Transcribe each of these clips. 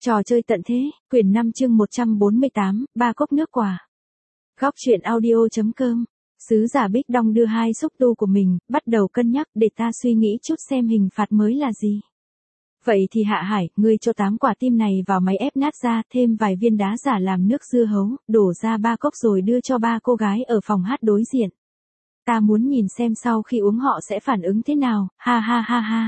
Trò chơi tận thế, quyển 5 chương 148, ba cốc nước quả. Góc truyện audio.com. Sứ giả Bích đong đưa hai xúc tu của mình, bắt đầu cân nhắc để ta suy nghĩ chút xem hình phạt mới là gì. Vậy thì Hạ Hải, ngươi cho 8 quả tim này vào máy ép nát ra, thêm vài viên đá giả làm nước dưa hấu, đổ ra 3 cốc rồi đưa cho 3 cô gái ở phòng hát đối diện. Ta muốn nhìn xem sau khi uống họ sẽ phản ứng thế nào, ha ha ha ha.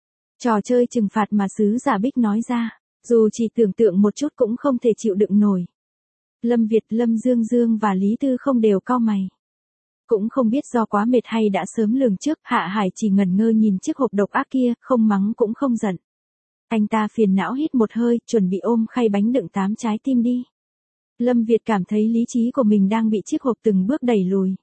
Trò chơi trừng phạt mà sứ giả Bích nói ra. Dù chỉ tưởng tượng một chút cũng không thể chịu đựng nổi. Lâm Việt, Lâm Dương Dương và Lý Tư không đều cau mày. Cũng không biết do quá mệt hay đã sớm lường trước, Hạ Hải chỉ ngẩn ngơ nhìn chiếc hộp độc ác kia, không mắng cũng không giận. Anh ta phiền não hít một hơi, chuẩn bị ôm khay bánh đựng 8 trái tim đi. Lâm Việt cảm thấy lý trí của mình đang bị chiếc hộp từng bước đẩy lùi.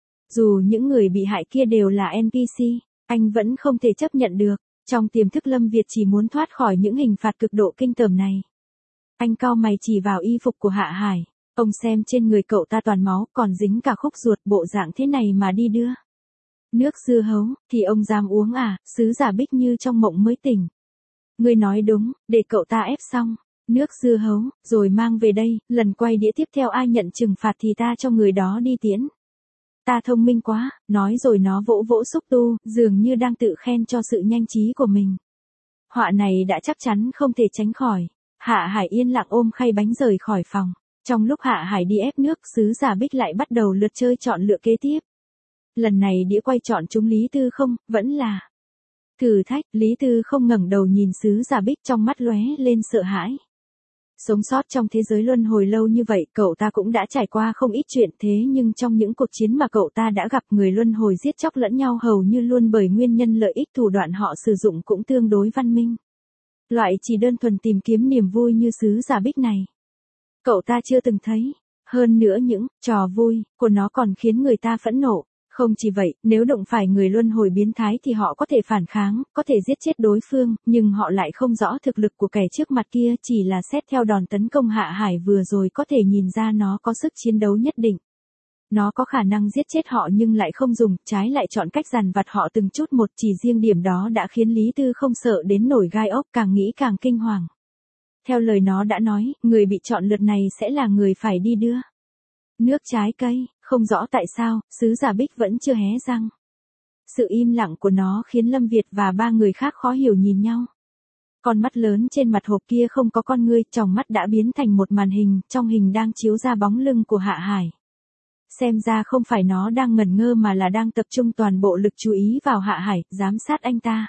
Dù những người bị hại kia đều là NPC, anh vẫn không thể chấp nhận được. Trong tiềm thức Lâm Việt chỉ muốn thoát khỏi những hình phạt cực độ kinh tởm này. Anh cau mày chỉ vào y phục của Hạ Hải. Ông xem trên người cậu ta toàn máu, còn dính cả khúc ruột, bộ dạng thế này mà đi đưa. Nước dưa hấu, thì ông dám uống à? Sứ giả Bích như trong mộng mới tỉnh. Ngươi nói đúng, để cậu ta ép xong. Nước dưa hấu, rồi mang về đây, lần quay đĩa tiếp theo ai nhận trừng phạt thì ta cho người đó đi tiễn. Ta thông minh quá, nói rồi nó vỗ vỗ xúc tu, dường như đang tự khen cho sự nhanh trí của mình. Họa này đã chắc chắn không thể tránh khỏi. Hạ Hải yên lặng ôm khay bánh rời khỏi phòng. Trong lúc Hạ Hải đi ép nước, sứ giả Bích lại bắt đầu lượt chơi chọn lựa kế tiếp. Lần này đĩa quay chọn chúng Lý Tư không, vẫn là thử thách. Lý Tư không ngẩng đầu nhìn sứ giả Bích, trong mắt lóe lên sợ hãi. Sống sót trong thế giới luân hồi lâu như vậy, cậu ta cũng đã trải qua không ít chuyện, thế nhưng trong những cuộc chiến mà cậu ta đã gặp, người luân hồi giết chóc lẫn nhau hầu như luôn bởi nguyên nhân lợi ích, thủ đoạn họ sử dụng cũng tương đối văn minh. Loại chỉ đơn thuần tìm kiếm niềm vui như sứ giả Bích này, cậu ta chưa từng thấy. Hơn nữa những trò vui của nó còn khiến người ta phẫn nộ. Không chỉ vậy, nếu đụng phải người luân hồi biến thái thì họ có thể phản kháng, có thể giết chết đối phương, nhưng họ lại không rõ thực lực của kẻ trước mặt kia, chỉ là xét theo đòn tấn công Hạ Hải vừa rồi có thể nhìn ra nó có sức chiến đấu nhất định. Nó có khả năng giết chết họ nhưng lại không dùng, trái lại chọn cách dằn vặt họ từng chút một, chỉ riêng điểm đó đã khiến Lý Tư không sợ đến nổi gai ốc, càng nghĩ càng kinh hoàng. Theo lời nó đã nói, người bị chọn lượt này sẽ là người phải đi đưa nước trái cây. Không rõ tại sao, sứ giả Bích vẫn chưa hé răng. Sự im lặng của nó khiến Lâm Việt và 3 người khác khó hiểu nhìn nhau. Con mắt lớn trên mặt hộp kia không có con ngươi, tròng mắt đã biến thành một màn hình, trong hình đang chiếu ra bóng lưng của Hạ Hải. Xem ra không phải nó đang ngẩn ngơ mà là đang tập trung toàn bộ lực chú ý vào Hạ Hải, giám sát anh ta.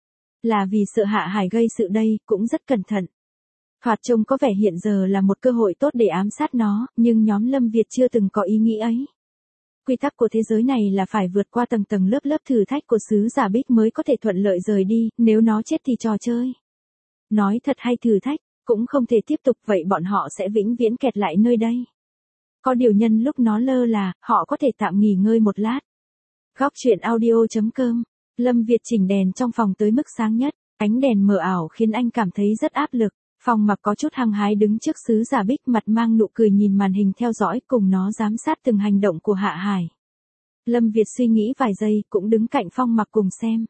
Là vì sợ Hạ Hải gây sự đây, cũng rất cẩn thận. Thoạt trông có vẻ hiện giờ là một cơ hội tốt để ám sát nó, nhưng nhóm Lâm Việt chưa từng có ý nghĩ ấy. Quy tắc của thế giới này là phải vượt qua tầng tầng lớp lớp thử thách của sứ giả Bích mới có thể thuận lợi rời đi, nếu nó chết thì trò chơi. Nói thật hay thử thách, cũng không thể tiếp tục, vậy bọn họ sẽ vĩnh viễn kẹt lại nơi đây. Có điều nhân lúc nó lơ là, họ có thể tạm nghỉ ngơi một lát. Góc truyện audio.com. Lâm Việt chỉnh đèn trong phòng tới mức sáng nhất, ánh đèn mờ ảo khiến anh cảm thấy rất áp lực. Phong Mặc có chút hăng hái đứng trước sứ giả Bích, mặt mang nụ cười nhìn màn hình theo dõi, cùng nó giám sát từng hành động của Hạ Hải. Lâm Việt suy nghĩ vài giây, cũng đứng cạnh Phong Mặc cùng xem.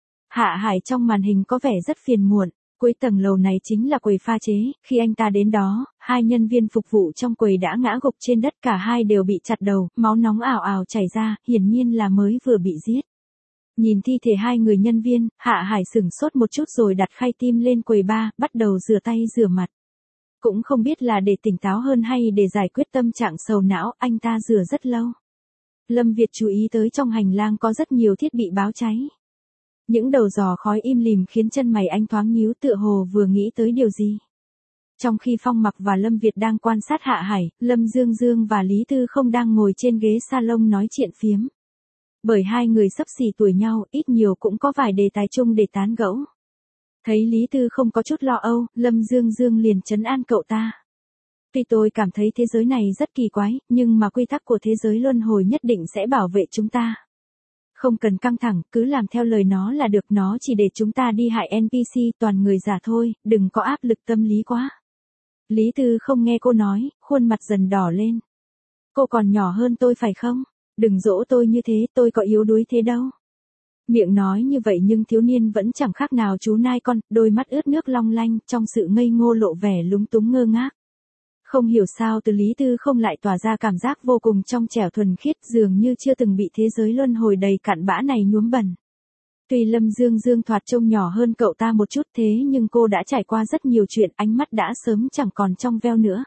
Hạ Hải trong màn hình có vẻ rất phiền muộn. Cuối tầng lầu này chính là quầy pha chế, khi anh ta đến đó, 2 nhân viên phục vụ trong quầy đã ngã gục trên đất, cả hai đều bị chặt đầu, máu nóng ào ào chảy ra, hiển nhiên là mới vừa bị giết. Nhìn thi thể 2 người nhân viên, Hạ Hải sửng sốt một chút rồi đặt khay tim lên quầy bar, bắt đầu rửa tay rửa mặt. Cũng không biết là để tỉnh táo hơn hay để giải quyết tâm trạng sầu não, anh ta rửa rất lâu. Lâm Việt chú ý tới trong hành lang có rất nhiều thiết bị báo cháy. Những đầu giò khói im lìm khiến chân mày anh thoáng nhíu, tựa hồ vừa nghĩ tới điều gì. Trong khi Phong Mặc và Lâm Việt đang quan sát Hạ Hải, Lâm Dương Dương và Lý Tư không đang ngồi trên ghế salon nói chuyện phiếm. Bởi 2 người xấp xỉ tuổi nhau, ít nhiều cũng có vài đề tài chung để tán gẫu. Thấy Lý Tư không có chút lo âu, Lâm Dương Dương liền trấn an cậu ta. Tuy tôi cảm thấy thế giới này rất kỳ quái, nhưng mà quy tắc của thế giới luân hồi nhất định sẽ bảo vệ chúng ta. Không cần căng thẳng, cứ làm theo lời nó là được, nó chỉ để chúng ta đi hại NPC, toàn người giả thôi, đừng có áp lực tâm lý quá. Lý Tư không nghe cô nói, khuôn mặt dần đỏ lên. Cô còn nhỏ hơn tôi phải không? Đừng dỗ tôi như thế, tôi có yếu đuối thế đâu. Miệng nói như vậy nhưng thiếu niên vẫn chẳng khác nào chú nai con, đôi mắt ướt nước long lanh, trong sự ngây ngô lộ vẻ lúng túng ngơ ngác. Không hiểu sao từ Lý Tư không lại tỏa ra cảm giác vô cùng trong trẻo thuần khiết, dường như chưa từng bị thế giới luân hồi đầy cặn bã này nhuốm bẩn. Tuy Lâm Dương Dương thoạt trông nhỏ hơn cậu ta một chút thế nhưng cô đã trải qua rất nhiều chuyện, ánh mắt đã sớm chẳng còn trong veo nữa.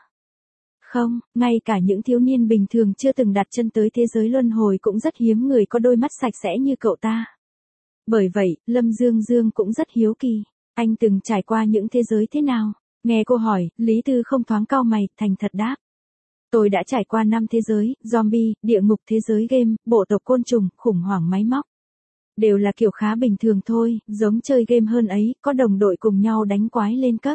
Không, ngay cả những thiếu niên bình thường chưa từng đặt chân tới thế giới luân hồi cũng rất hiếm người có đôi mắt sạch sẽ như cậu ta. Bởi vậy, Lâm Dương Dương cũng rất hiếu kỳ. Anh từng trải qua những thế giới thế nào? Nghe cô hỏi, Lý Tư không thoáng cau mày, thành thật đáp. Tôi đã trải qua 5 thế giới, zombie, địa ngục thế giới game, bộ tộc côn trùng, khủng hoảng máy móc. Đều là kiểu khá bình thường thôi, giống chơi game hơn ấy, có đồng đội cùng nhau đánh quái lên cấp.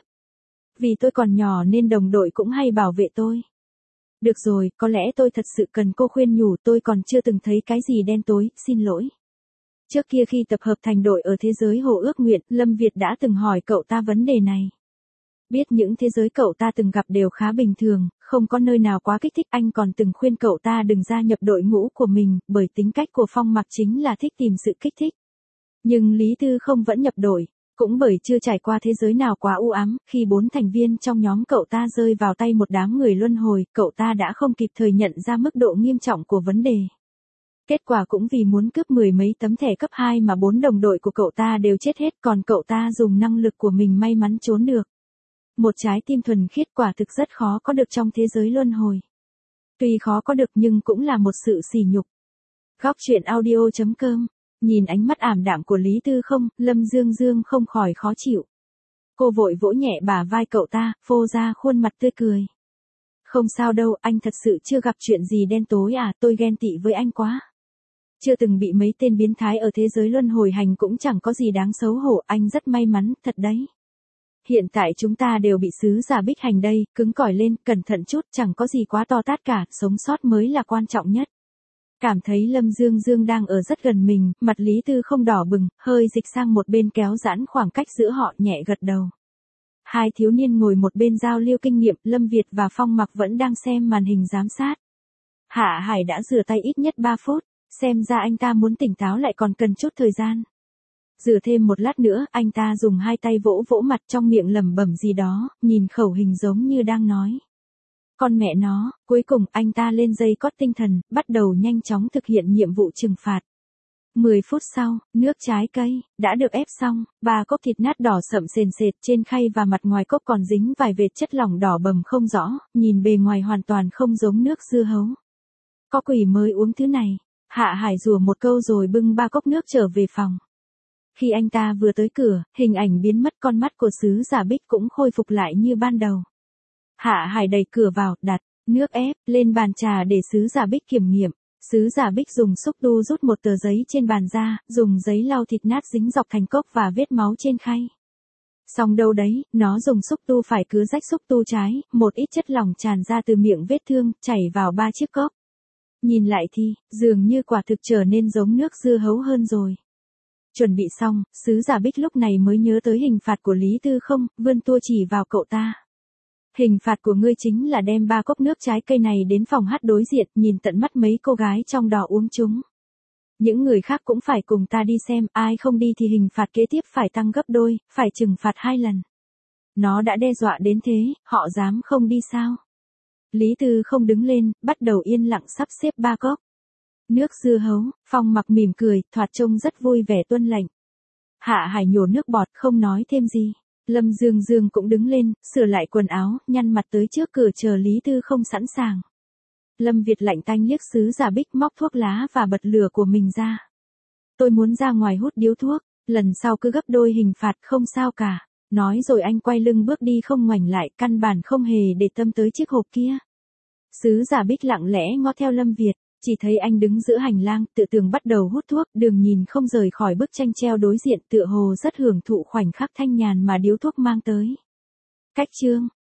Vì tôi còn nhỏ nên đồng đội cũng hay bảo vệ tôi. Được rồi, có lẽ tôi thật sự cần cô khuyên nhủ, tôi còn chưa từng thấy cái gì đen tối, xin lỗi. Trước kia khi tập hợp thành đội ở thế giới Hồ Ước Nguyện, Lâm Việt đã từng hỏi cậu ta vấn đề này. Biết những thế giới cậu ta từng gặp đều khá bình thường, không có nơi nào quá kích thích, anh còn từng khuyên cậu ta đừng gia nhập đội ngũ của mình, bởi tính cách của Phong Mặc chính là thích tìm sự kích thích. Nhưng Lý Tư không vẫn nhập đội, cũng bởi chưa trải qua thế giới nào quá u ám, khi 4 thành viên trong nhóm cậu ta rơi vào tay một đám người luân hồi, cậu ta đã không kịp thời nhận ra mức độ nghiêm trọng của vấn đề. Kết quả cũng vì muốn cướp 10 mấy tấm thẻ cấp 2 mà 4 đồng đội của cậu ta đều chết hết, còn cậu ta dùng năng lực của mình may mắn trốn được. Một trái tim thuần khiết quả thực rất khó có được trong thế giới luân hồi. Tuy khó có được nhưng cũng là một sự sỉ nhục. Góc truyện audio.com. Nhìn ánh mắt ảm đạm của Lý Tư không, Lâm Dương Dương không khỏi khó chịu. Cô vội vỗ nhẹ bả vai cậu ta, phô ra khuôn mặt tươi cười. Không sao đâu, anh thật sự chưa gặp chuyện gì đen tối à, tôi ghen tị với anh quá. Chưa từng bị mấy tên biến thái ở thế giới luân hồi hành cũng chẳng có gì đáng xấu hổ, anh rất may mắn, thật đấy. Hiện tại chúng ta đều bị sứ giả Bích hành đây, cứng cỏi lên, cẩn thận chút, chẳng có gì quá to tát cả, sống sót mới là quan trọng nhất. Cảm thấy Lâm Dương Dương đang ở rất gần mình, mặt Lý Tư không đỏ bừng, hơi dịch sang một bên kéo giãn khoảng cách giữa họ, nhẹ gật đầu. Hai thiếu niên ngồi một bên giao lưu kinh nghiệm, Lâm Việt và Phong Mặc vẫn đang xem màn hình giám sát. Hạ Hải đã rửa tay ít nhất 3 phút, xem ra anh ta muốn tỉnh táo lại còn cần chút thời gian. Rửa thêm một lát nữa, anh ta dùng hai tay vỗ vỗ mặt, trong miệng lẩm bẩm gì đó, nhìn khẩu hình giống như đang nói. Con mẹ nó, cuối cùng anh ta lên dây cót tinh thần, bắt đầu nhanh chóng thực hiện nhiệm vụ trừng phạt. 10 phút sau, nước trái cây đã được ép xong, 3 cốc thịt nát đỏ sậm sền sệt, trên khay và mặt ngoài cốc còn dính vài vệt chất lỏng đỏ bầm không rõ, nhìn bề ngoài hoàn toàn không giống nước dưa hấu. Có quỷ mới uống thứ này. Hạ Hải rủa một câu rồi bưng 3 cốc nước trở về phòng. Khi anh ta vừa tới cửa, hình ảnh biến mất, con mắt của sứ giả Bích cũng khôi phục lại như ban đầu. Hạ Hải đẩy cửa vào, đặt nước ép lên bàn trà để sứ giả Bích kiểm nghiệm. Sứ giả Bích dùng xúc tu rút một tờ giấy trên bàn ra, dùng giấy lau thịt nát dính dọc thành cốc và vết máu trên khay. Xong đâu đấy, nó dùng xúc tu phải cứ rách xúc tu trái, một ít chất lỏng tràn ra từ miệng vết thương, chảy vào 3 chiếc cốc. Nhìn lại thì, dường như quả thực trở nên giống nước dưa hấu hơn rồi. Chuẩn bị xong, sứ giả Bích lúc này mới nhớ tới hình phạt của Lý Tư không, vươn tua chỉ vào cậu ta. Hình phạt của ngươi chính là đem 3 cốc nước trái cây này đến phòng hát đối diện, nhìn tận mắt mấy cô gái trong đó uống chúng. Những người khác cũng phải cùng ta đi xem, ai không đi thì hình phạt kế tiếp phải tăng gấp đôi, phải trừng phạt 2 lần. Nó đã đe dọa đến thế, họ dám không đi sao? Lý Tư không đứng lên, bắt đầu yên lặng sắp xếp 3 cốc. Nước dưa hấu, Phong Mặc mỉm cười, thoạt trông rất vui vẻ tuân lệnh. Hạ Hải nhổ nước bọt không nói thêm gì. Lâm Dương Dương cũng đứng lên, sửa lại quần áo, nhăn mặt tới trước cửa chờ Lý Tư không sẵn sàng. Lâm Việt lạnh tanh liếc sứ giả Bích, móc thuốc lá và bật lửa của mình ra. Tôi muốn ra ngoài hút điếu thuốc, lần sau cứ gấp đôi hình phạt không sao cả. Nói rồi anh quay lưng bước đi không ngoảnh lại, căn bản không hề để tâm tới chiếc hộp kia. Sứ giả Bích lặng lẽ ngó theo Lâm Việt, chỉ thấy anh đứng giữa hành lang, tự tường bắt đầu hút thuốc, đường nhìn không rời khỏi bức tranh treo đối diện, tựa hồ rất hưởng thụ khoảnh khắc thanh nhàn mà điếu thuốc mang tới. Cách chương